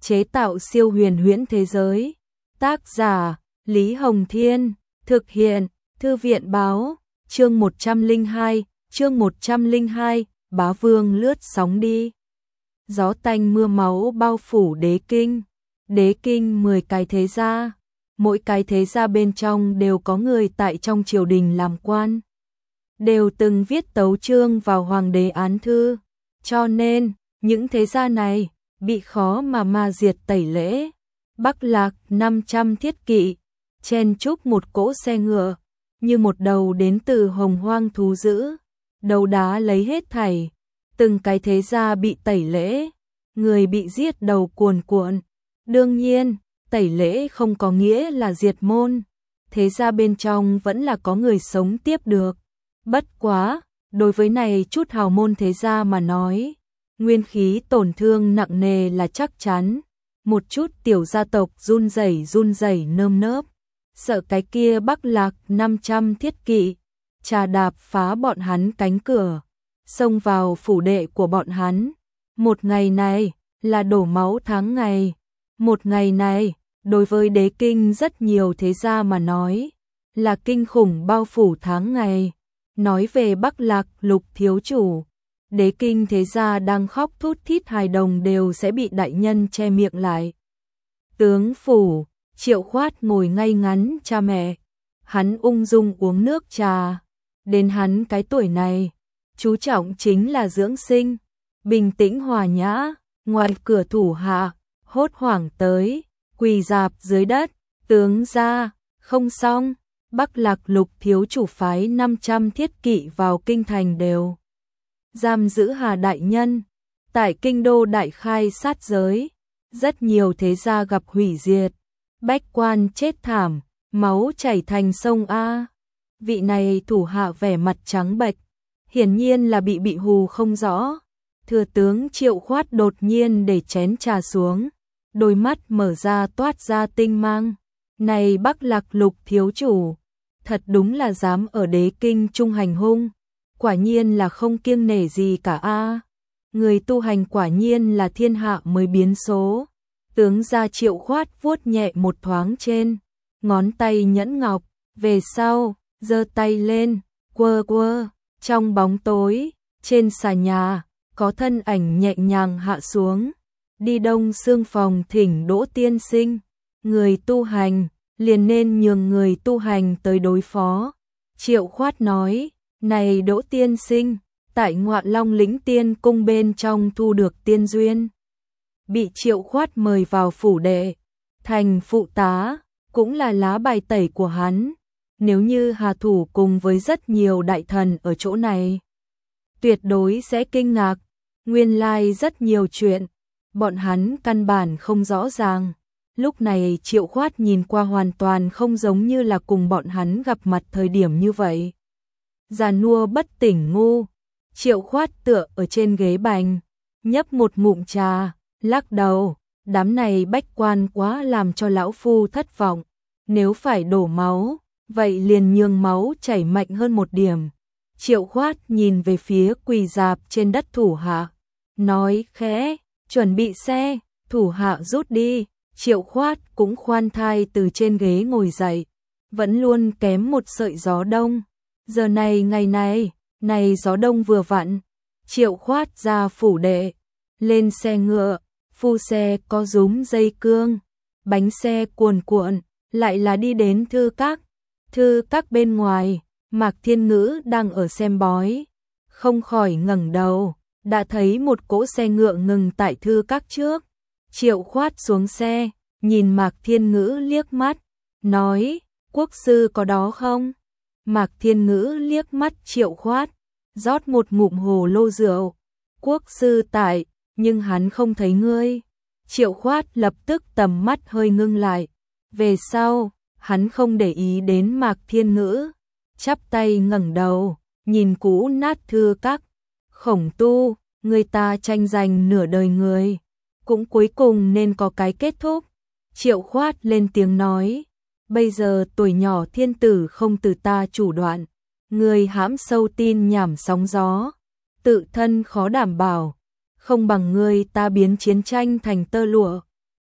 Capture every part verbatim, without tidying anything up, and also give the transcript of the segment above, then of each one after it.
chế tạo siêu huyền huyễn thế giới. Tác giả Lý Hồng Thiên, thực hiện Thư viện Báo, chương một trăm lẻ hai, chương một trăm lẻ hai, Bá Vương lướt sóng đi. Gió tanh mưa máu bao phủ đế kinh, đế kinh mười cái thế gia, mỗi cái thế gia bên trong đều có người tại trong triều đình làm quan, đều từng viết tấu chương vào hoàng đế án thư, cho nên những thế gia này bị khó mà ma diệt tẩy lễ. Bắc Lạc năm trăm thiết kỵ, chen chúc một cỗ xe ngựa, như một đầu đến từ hồng hoang thú dữ, đầu đá lấy hết thảy, từng cái thế gia bị tẩy lễ, người bị giết đầu cuồn cuộn. Đương nhiên, tẩy lễ không có nghĩa là diệt môn, thế gia bên trong vẫn là có người sống tiếp được. Bất quá, đối với này chút hào môn thế gia mà nói, nguyên khí tổn thương nặng nề là chắc chắn. Một chút tiểu gia tộc run rẩy run rẩy nơm nớp, sợ cái kia Bắc Lạc năm trăm thiết kỵ trà đạp phá bọn hắn cánh cửa, xông vào phủ đệ của bọn hắn. Một ngày này là đổ máu tháng ngày, một ngày này đối với đế kinh rất nhiều thế gia mà nói là kinh khủng bao phủ tháng ngày. Nói về Bắc Lạc Lục thiếu chủ, đế kinh thế gia đang khóc thút thít hài đồng đều sẽ bị đại nhân che miệng lại. Tướng phủ, Triệu Khoát ngồi ngay ngắn cha mẹ, hắn ung dung uống nước trà. Đến hắn cái tuổi này, chú trọng chính là dưỡng sinh, bình tĩnh hòa nhã. Ngoài cửa thủ hạ hốt hoảng tới, quỳ rạp dưới đất, tướng gia, không xong. Bắc Lạc Lục thiếu chủ phái năm trăm thiết kỵ vào kinh thành đều giam giữ Hà đại nhân, tại kinh đô đại khai sát giới, rất nhiều thế gia gặp hủy diệt, bách quan chết thảm, máu chảy thành sông a. Vị này thủ hạ vẻ mặt trắng bệch, hiển nhiên là bị bị hù không rõ. Thừa tướng Triệu Khoát đột nhiên để chén trà xuống, đôi mắt mở ra toát ra tinh mang. Này Bắc Lạc Lục thiếu chủ, thật đúng là dám ở đế kinh trung hành hung, quả nhiên là không kiêng nể gì cả a. Người tu hành quả nhiên là thiên hạ mới biến số. Tướng gia Triệu Khoát vuốt nhẹ một thoáng trên ngón tay nhẫn ngọc, về sau giơ tay lên, quơ quơ. Trong bóng tối, trên xà nhà có thân ảnh nhẹ nhàng hạ xuống. Đi Đông Xương phòng thỉnh Đỗ tiên sinh, người tu hành liền nên nhường người tu hành tới đối phó. Triệu Khoát nói, này Đỗ tiên sinh, tại Ngọa Long Lĩnh Tiên cung bên trong thu được tiên duyên, bị Triệu Khoát mời vào phủ đệ, thành phụ tá, cũng là lá bài tẩy của hắn. Nếu như Hà thủ cùng với rất nhiều đại thần ở chỗ này, tuyệt đối sẽ kinh ngạc. Nguyên lai rất nhiều chuyện, bọn hắn căn bản không rõ ràng. Lúc này Triệu Khoát nhìn qua hoàn toàn không giống như là cùng bọn hắn gặp mặt thời điểm như vậy. Già nua bất tỉnh ngu. Triệu Khoát tựa ở trên ghế bành, nhấp một ngụm trà, lắc đầu. Đám này bách quan quá làm cho lão phu thất vọng. Nếu phải đổ máu, vậy liền nhường máu chảy mạnh hơn một điểm. Triệu Khoát nhìn về phía quỳ rạp trên đất thủ hạ, nói khẽ, chuẩn bị xe. Thủ hạ rút đi. Triệu Khoát cũng khoan thai từ trên ghế ngồi dậy, vẫn luôn kém một sợi gió đông. Giờ này ngày này, này gió đông vừa vặn. Triệu Khoát ra phủ đệ, lên xe ngựa, phu xe có rúm dây cương, bánh xe cuồn cuộn, lại là đi đến thư các. Thư các bên ngoài, Mạc Thiên Ngữ đang ở xem bói, không khỏi ngẩng đầu, đã thấy một cỗ xe ngựa ngừng tại thư các trước. Triệu Khoát xuống xe, nhìn Mạc Thiên Ngữ liếc mắt, nói, quốc sư có đó không? Mạc Thiên Ngữ liếc mắt Triệu Khoát, rót một ngụm hồ lô rượu, quốc sư tại, nhưng hắn không thấy ngươi. Triệu Khoát lập tức tầm mắt hơi ngưng lại, về sau, hắn không để ý đến Mạc Thiên Ngữ, chắp tay ngẩng đầu, nhìn cũ nát thư các. Khổng tu, người ta tranh giành nửa đời người, cũng cuối cùng nên có cái kết thúc. Triệu Khoát lên tiếng nói, bây giờ tuổi nhỏ thiên tử không từ ta chủ đoạn, người hãm sâu tin nhảm sóng gió, tự thân khó đảm bảo, không bằng ngươi ta biến chiến tranh thành tơ lụa,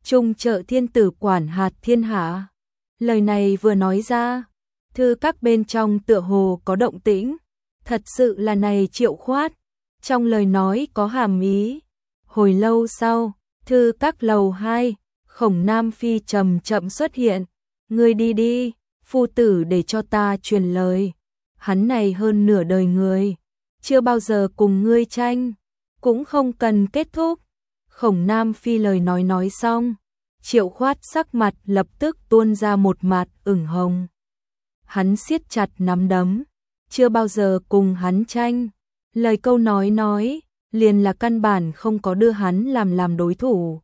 trung trợ thiên tử quản hạt thiên hạ. Lời này vừa nói ra, thư các bên trong tựa hồ có động tĩnh, thật sự là này Triệu Khoát, trong lời nói có hàm ý. Hồi lâu sau, thư các lầu hai, Khổng Nam Phi chậm chậm xuất hiện, ngươi đi đi, phu tử để cho ta truyền lời, hắn này hơn nửa đời người, chưa bao giờ cùng ngươi tranh, cũng không cần kết thúc. Khổng Nam Phi lời nói nói xong, Triệu Khoát sắc mặt lập tức tuôn ra một mạt ửng hồng. Hắn siết chặt nắm đấm, chưa bao giờ cùng hắn tranh, lời câu nói nói, liền là căn bản không có đưa hắn làm làm đối thủ.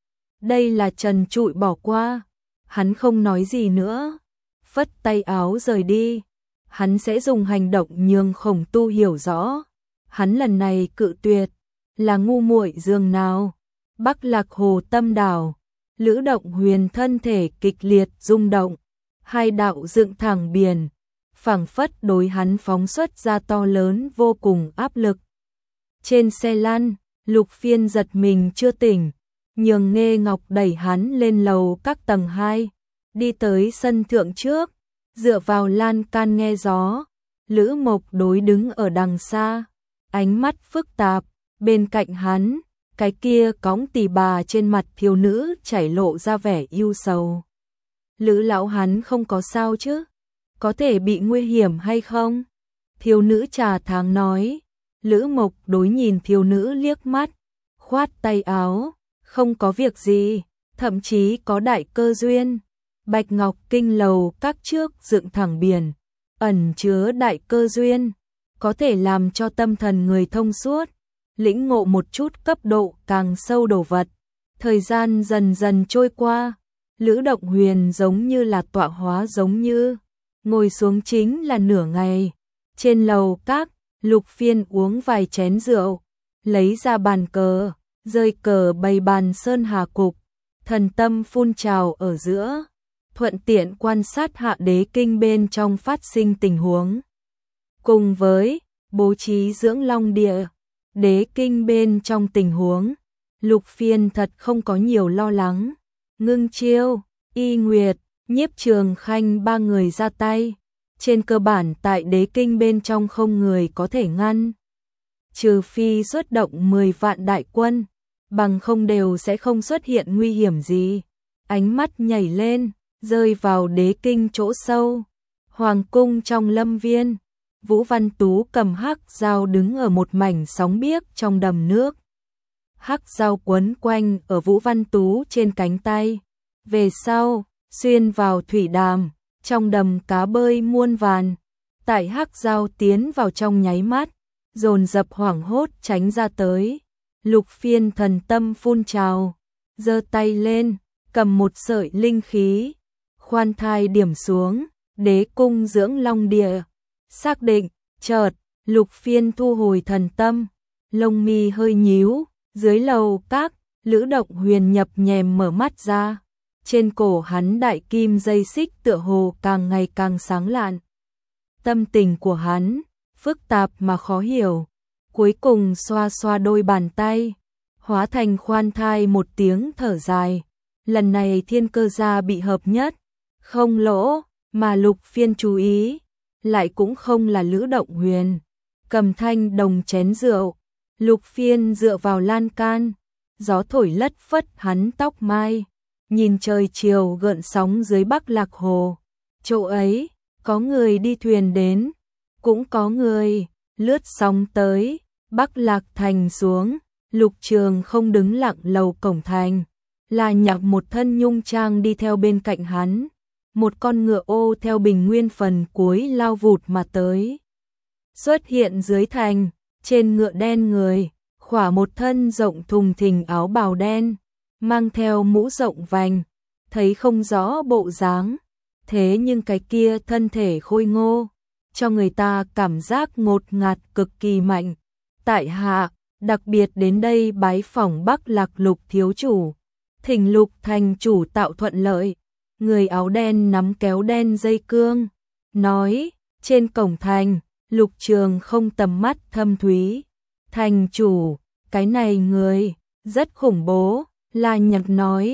Đây là trần trụi bỏ qua, hắn không nói gì nữa, phất tay áo rời đi, hắn sẽ dùng hành động nhường Khổng Tu hiểu rõ, hắn lần này cự tuyệt, là ngu muội dường nào. Bắc Lạc Hồ Tâm Đảo, Lữ Động Huyền thân thể kịch liệt rung động, hai đạo dựng thẳng biển, phảng phất đối hắn phóng xuất ra to lớn vô cùng áp lực. Trên xe lăn, Lục Phiên giật mình chưa tỉnh, nhường Nghê Ngọc đẩy hắn lên lầu các tầng hai, đi tới sân thượng trước, dựa vào lan can nghe gió. Lữ Mộc đối đứng ở đằng xa, ánh mắt phức tạp, bên cạnh hắn, cái kia cõng tỳ bà trên mặt thiếu nữ chảy lộ ra vẻ ưu sầu. Lữ lão hắn không có sao chứ? Có thể bị nguy hiểm hay không? Thiếu nữ trà tháng nói. Lữ Mộc đối nhìn thiếu nữ liếc mắt, khoát tay áo, không có việc gì, thậm chí có đại cơ duyên. Bạch Ngọc Kinh lầu các trước dựng thẳng biển, ẩn chứa đại cơ duyên, có thể làm cho tâm thần người thông suốt, lĩnh ngộ một chút cấp độ càng sâu đồ vật. Thời gian dần dần trôi qua, Lữ Động Huyền giống như là tọa hóa giống như, ngồi xuống chính là nửa ngày. Trên lầu các, Lục Phiên uống vài chén rượu, lấy ra bàn cờ, rơi cờ bày bàn sơn hà cục, thần tâm phun trào ở giữa, thuận tiện quan sát Hạ Đế Kinh bên trong phát sinh tình huống. Cùng với bố trí dưỡng long địa, Đế Kinh bên trong tình huống, Lục Phiên thật không có nhiều lo lắng. Ngưng Chiêu, Y Nguyệt, Nhiếp Trường Khanh ba người ra tay, trên cơ bản tại Đế Kinh bên trong không người có thể ngăn. Trừ phi xuất động mười vạn đại quân, bằng không đều sẽ không xuất hiện nguy hiểm gì. Ánh mắt nhảy lên, rơi vào Đế Kinh chỗ sâu, hoàng cung trong lâm viên. Vũ Văn Tú cầm hắc dao đứng ở một mảnh sóng biếc trong đầm nước. Hắc dao quấn quanh ở Vũ Văn Tú trên cánh tay, về sau, xuyên vào thủy đàm, trong đầm cá bơi muôn vàn. Tại hắc dao tiến vào trong nháy mắt, dồn dập hoảng hốt tránh ra tới. Lục Phiên thần tâm phun trào, giơ tay lên, cầm một sợi linh khí, khoan thai điểm xuống, Đế cung dưỡng long địa. Xác định, chợt, Lục Phiên thu hồi thần tâm, lông mi hơi nhíu, dưới lầu các, Lữ Động Huyền nhập nhèm mở mắt ra, trên cổ hắn đại kim dây xích tựa hồ càng ngày càng sáng lạn. Tâm tình của hắn, phức tạp mà khó hiểu, cuối cùng xoa xoa đôi bàn tay, hóa thành khoan thai một tiếng thở dài. Lần này Thiên Cơ gia bị hợp nhất, không lỗ, mà Lục Phiên chú ý, lại cũng không là Lữ Động Huyền. Cầm thanh đồng chén rượu, Lục Phiên dựa vào lan can, gió thổi lất phất hắn tóc mai, nhìn trời chiều gợn sóng dưới Bắc Lạc Hồ. Chỗ ấy, có người đi thuyền đến, cũng có người lướt sóng tới. Bắc Lạc thành xuống, Lục Trường không đứng lặng lầu cổng thành, là nhạc một thân nhung trang đi theo bên cạnh hắn. Một con ngựa ô theo bình nguyên phần cuối lao vụt mà tới. Xuất hiện dưới thành, trên ngựa đen người, khỏa một thân rộng thùng thình áo bào đen, mang theo mũ rộng vành, thấy không rõ bộ dáng, thế nhưng cái kia thân thể khôi ngô, cho người ta cảm giác ngột ngạt cực kỳ mạnh. Tại hạ, đặc biệt đến đây bái phỏng Bắc Lạc Lục thiếu chủ, thỉnh Lục thành chủ tạo thuận lợi. Người áo đen nắm kéo đen dây cương, nói, trên cổng thành, Lục Trường không tầm mắt thâm thúy. Thành chủ, cái này người, rất khủng bố, La Nhạc nói,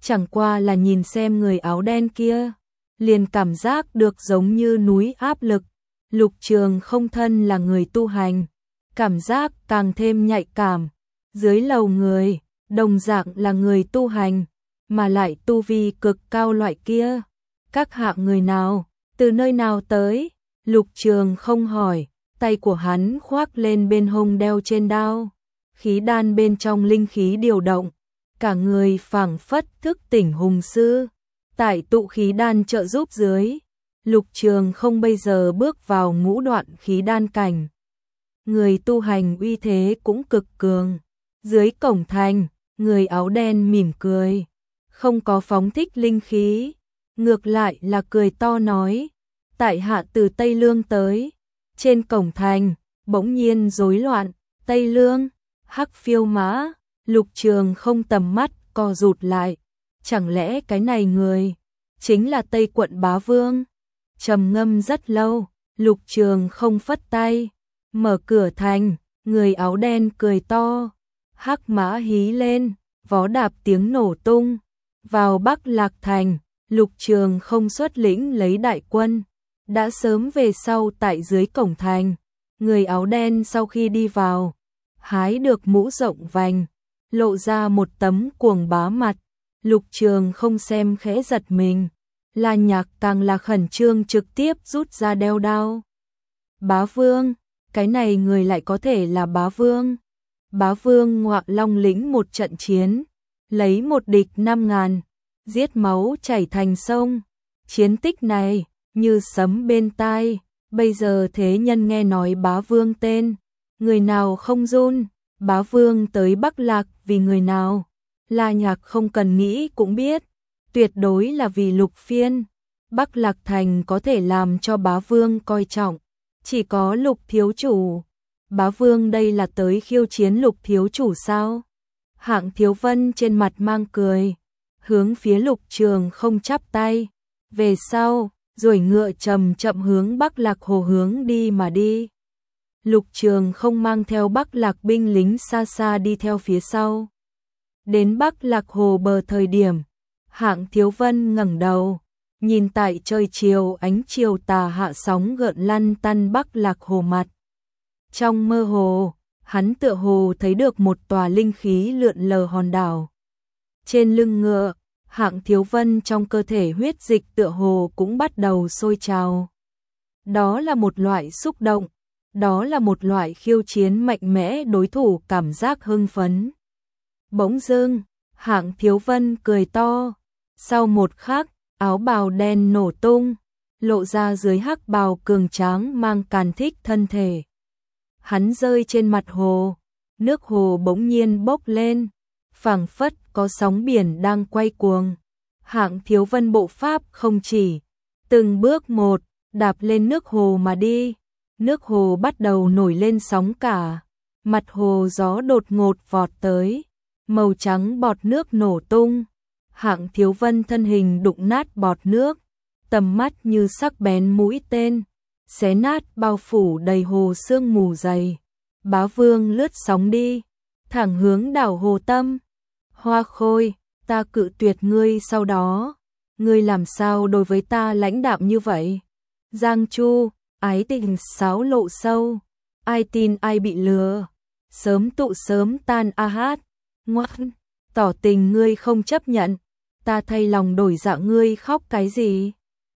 chẳng qua là nhìn xem người áo đen kia, liền cảm giác được giống như núi áp lực. Lục Trường không thân là người tu hành, cảm giác càng thêm nhạy cảm. Dưới lầu người, đồng dạng là người tu hành, mà lại tu vi cực cao loại kia. Các hạng người nào, từ nơi nào tới? Lục Trường không hỏi, tay của hắn khoác lên bên hông đeo trên đao. Khí đan bên trong linh khí điều động, cả người phảng phất thức tỉnh hùng sư. Tại tụ khí đan trợ giúp dưới, Lục Trường không bây giờ bước vào ngũ đoạn khí đan cảnh. Người tu hành uy thế cũng cực cường. Dưới cổng thành, người áo đen mỉm cười, không có phóng thích linh khí, ngược lại là cười to nói, tại hạ từ Tây Lương tới. Trên cổng thành, bỗng nhiên rối loạn, Tây Lương, hắc phiêu mã. Lục Trường không tầm mắt co rụt lại, chẳng lẽ cái này người chính là Tây quận bá vương? Trầm ngâm rất lâu, Lục Trường không phất tay, mở cửa thành, người áo đen cười to, hắc mã hí lên, vó đạp tiếng nổ tung. Vào Bắc Lạc Thành, Lục Trường không xuất lĩnh lấy đại quân, đã sớm về sau tại dưới cổng thành. Người áo đen sau khi đi vào, hái được mũ rộng vành, lộ ra một tấm cuồng bá mặt. Lục Trường không xem khẽ giật mình, La Nhạc càng là khẩn trương trực tiếp rút ra đeo đao. Bá vương, cái này người lại có thể là bá vương. Bá vương Ngọa Long lĩnh một trận chiến, lấy một địch năm ngàn, giết máu chảy thành sông. Chiến tích này như sấm bên tai, bây giờ thế nhân nghe nói bá vương tên, người nào không run. Bá vương tới Bắc Lạc vì người nào? La Nhạc không cần nghĩ cũng biết, tuyệt đối là vì Lục Phiên. Bắc Lạc Thành có thể làm cho bá vương coi trọng, chỉ có Lục thiếu chủ. Bá vương đây là tới khiêu chiến Lục thiếu chủ sao? Hạng Thiếu Vân trên mặt mang cười, hướng phía Lục Trường không chắp tay, về sau, rồi ngựa chậm chậm hướng Bắc Lạc Hồ hướng đi mà đi. Lục Trường không mang theo Bắc Lạc binh lính xa xa đi theo phía sau. Đến Bắc Lạc Hồ bờ thời điểm, Hạng Thiếu Vân ngẩng đầu, nhìn tại trời chiều ánh chiều tà hạ sóng gợn lăn tăn Bắc Lạc Hồ mặt. Trong mơ hồ, hắn tựa hồ thấy được một tòa linh khí lượn lờ hòn đảo. Trên lưng ngựa, Hạng Thiếu Vân trong cơ thể huyết dịch tựa hồ cũng bắt đầu sôi trào. Đó là một loại xúc động, đó là một loại khiêu chiến mạnh mẽ đối thủ cảm giác hưng phấn. Bỗng dưng, Hạng Thiếu Vân cười to, sau một khắc, áo bào đen nổ tung, lộ ra dưới hắc bào cường tráng mang càn thích thân thể. Hắn rơi trên mặt hồ, nước hồ bỗng nhiên bốc lên, phảng phất có sóng biển đang quay cuồng. Hạng Thiếu Vân bộ pháp không chỉ, từng bước một, đạp lên nước hồ mà đi. Nước hồ bắt đầu nổi lên sóng cả, mặt hồ gió đột ngột vọt tới, màu trắng bọt nước nổ tung. Hạng Thiếu Vân thân hình đụng nát bọt nước, tầm mắt như sắc bén mũi tên, xé nát bao phủ đầy hồ sương mù dày. Bá vương lướt sóng đi, thẳng hướng đảo Hồ Tâm. Hoa Khôi, ta cự tuyệt ngươi sau đó, ngươi làm sao đối với ta lãnh đạm như vậy? Giang Chu, ái tình sáo lộ sâu, ai tin ai bị lừa, sớm tụ sớm tan a hát. Ngoan, tỏ tình ngươi không chấp nhận, ta thay lòng đổi dạ ngươi khóc cái gì?